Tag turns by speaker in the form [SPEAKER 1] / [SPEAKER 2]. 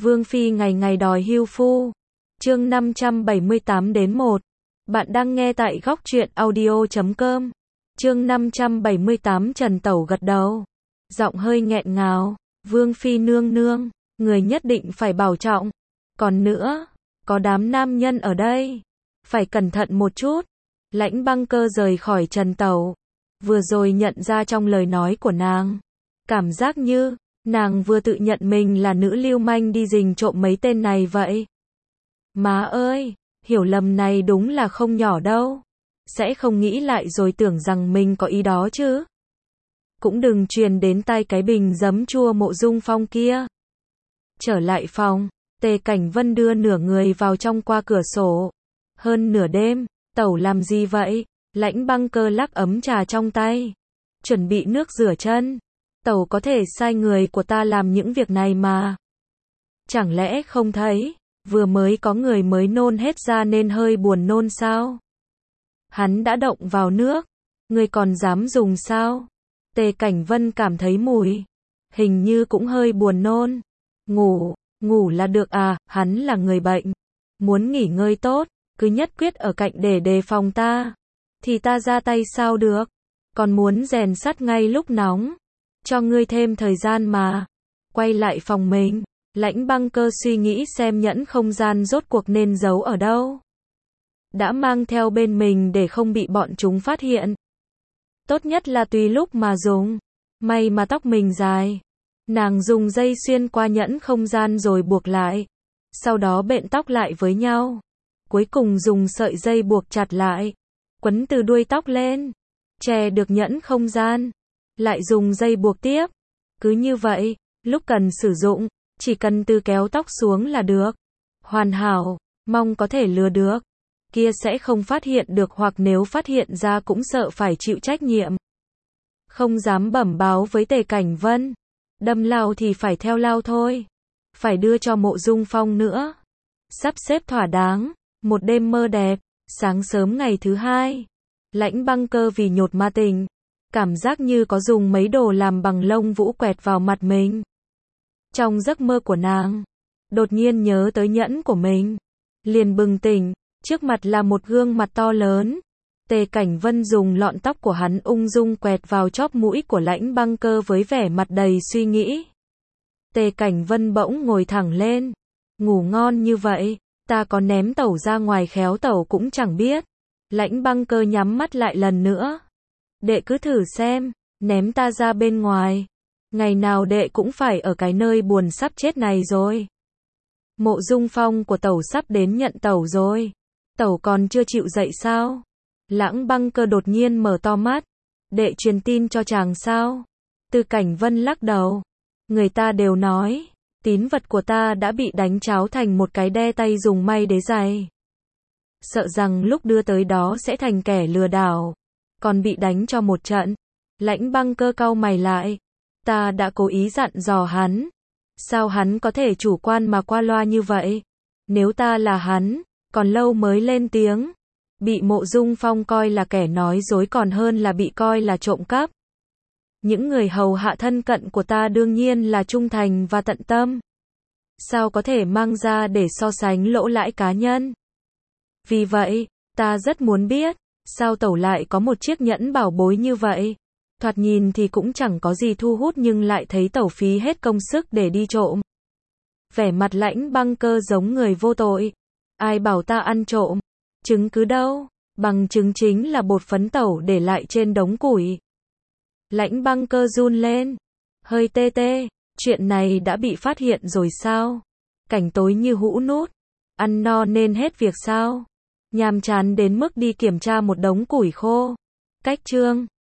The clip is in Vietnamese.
[SPEAKER 1] Vương Phi ngày ngày đòi hưu phu. Chương 578-1. Bạn đang nghe tại góc truyện audio.com. Chương 578 Trần Tẩu gật đầu. Giọng hơi nghẹn ngào. Vương Phi nương nương, người nhất định phải bảo trọng. Còn nữa, có đám nam nhân ở đây. Phải cẩn thận một chút. Lãnh Băng Cơ rời khỏi Trần Tẩu. Vừa rồi nhận ra trong lời nói của nàng. Cảm giác như, nàng vừa tự nhận mình là nữ lưu manh đi rình trộm mấy tên này vậy. Má ơi, hiểu lầm này đúng là không nhỏ đâu. Sẽ không nghĩ lại rồi tưởng rằng mình có ý đó chứ. Cũng đừng truyền đến tai cái bình giấm chua Mộ Dung Phong kia. Trở lại phòng, Tề Cảnh Vân đưa nửa người vào trong qua cửa sổ. Hơn nửa đêm, Tẩu làm gì vậy? Lãnh Băng Cơ lắc ấm trà trong tay. Chuẩn bị nước rửa chân. Tẩu có thể sai người của ta làm những việc này mà. Chẳng lẽ không thấy, vừa mới có người mới nôn hết ra nên hơi buồn nôn sao? Hắn đã động vào nước, ngươi còn dám dùng sao? Tề Cảnh Vân cảm thấy mùi, hình như cũng hơi buồn nôn. Ngủ là được à, hắn là người bệnh. Muốn nghỉ ngơi tốt, cứ nhất quyết ở cạnh để đề phòng ta. Thì ta ra tay sao được? Còn muốn rèn sắt ngay lúc nóng. Cho ngươi thêm thời gian mà. Quay lại phòng mình, Lãnh Băng Cơ suy nghĩ xem nhẫn không gian rốt cuộc nên giấu ở đâu. Đã mang theo bên mình để không bị bọn chúng phát hiện. Tốt nhất là tùy lúc mà dùng. May mà tóc mình dài. Nàng dùng dây xuyên qua nhẫn không gian rồi buộc lại. Sau đó bện tóc lại với nhau. Cuối cùng dùng sợi dây buộc chặt lại. Quấn từ đuôi tóc lên. Che được nhẫn không gian. Lại dùng dây buộc tiếp. Cứ như vậy, lúc cần sử dụng, chỉ cần từ kéo tóc xuống là được. Hoàn hảo, mong có thể lừa được. Kia sẽ không phát hiện được hoặc nếu phát hiện ra cũng sợ phải chịu trách nhiệm. Không dám bẩm báo với Tề Cảnh Vân. Đâm lao thì phải theo lao thôi. Phải đưa cho Mộ Dung Phong nữa. Sắp xếp thỏa đáng, một đêm mơ đẹp, sáng sớm ngày thứ hai. Lãnh Băng Cơ vì nhột ma tình. Cảm giác như có dùng mấy đồ làm bằng lông vũ quẹt vào mặt mình. Trong giấc mơ của nàng, đột nhiên nhớ tới nhẫn của mình. Liền bừng tỉnh, trước mặt là một gương mặt to lớn. Tề Cảnh Vân dùng lọn tóc của hắn ung dung quẹt vào chóp mũi của Lãnh Băng Cơ với vẻ mặt đầy suy nghĩ. Tề Cảnh Vân bỗng ngồi thẳng lên. Ngủ ngon như vậy, ta có ném Tẩu ra ngoài khéo Tẩu cũng chẳng biết. Lãnh Băng Cơ nhắm mắt lại lần nữa. Đệ cứ thử xem, ném ta ra bên ngoài. Ngày nào đệ cũng phải ở cái nơi buồn sắp chết này rồi. Mộ Dung Phong của Tẩu sắp đến nhận Tẩu rồi. Tẩu còn chưa chịu dậy sao? Lãnh Băng Cơ đột nhiên mở to mắt. Đệ truyền tin cho chàng sao? Từ Cảnh Vân lắc đầu. Người ta đều nói, tín vật của ta đã bị đánh tráo thành một cái đe tay dùng may đế giày. Sợ rằng lúc đưa tới đó sẽ thành kẻ lừa đảo. Còn bị đánh cho một trận. Lãnh Băng Cơ cau mày lại. Ta đã cố ý dặn dò hắn. Sao hắn có thể chủ quan mà qua loa như vậy? Nếu ta là hắn, còn lâu mới lên tiếng. Bị Mộ Dung Phong coi là kẻ nói dối còn hơn là bị coi là trộm cắp. Những người hầu hạ thân cận của ta đương nhiên là trung thành và tận tâm. Sao có thể mang ra để so sánh lỗ lãi cá nhân? Vì vậy, ta rất muốn biết. Sao Tẩu lại có một chiếc nhẫn bảo bối như vậy? Thoạt nhìn thì cũng chẳng có gì thu hút nhưng lại thấy Tẩu phí hết công sức để đi trộm. Vẻ mặt Lãnh Băng Cơ giống người vô tội. Ai bảo ta ăn trộm? Chứng cứ đâu? Bằng chứng chính là bột phấn Tẩu để lại trên đống củi. Lãnh Băng Cơ run lên. Hơi tê tê. Chuyện này đã bị phát hiện rồi sao? Cảnh tối như hũ nút. Ăn no nên hết việc sao? Nhàm chán đến mức đi kiểm tra một đống củi khô. Cách chương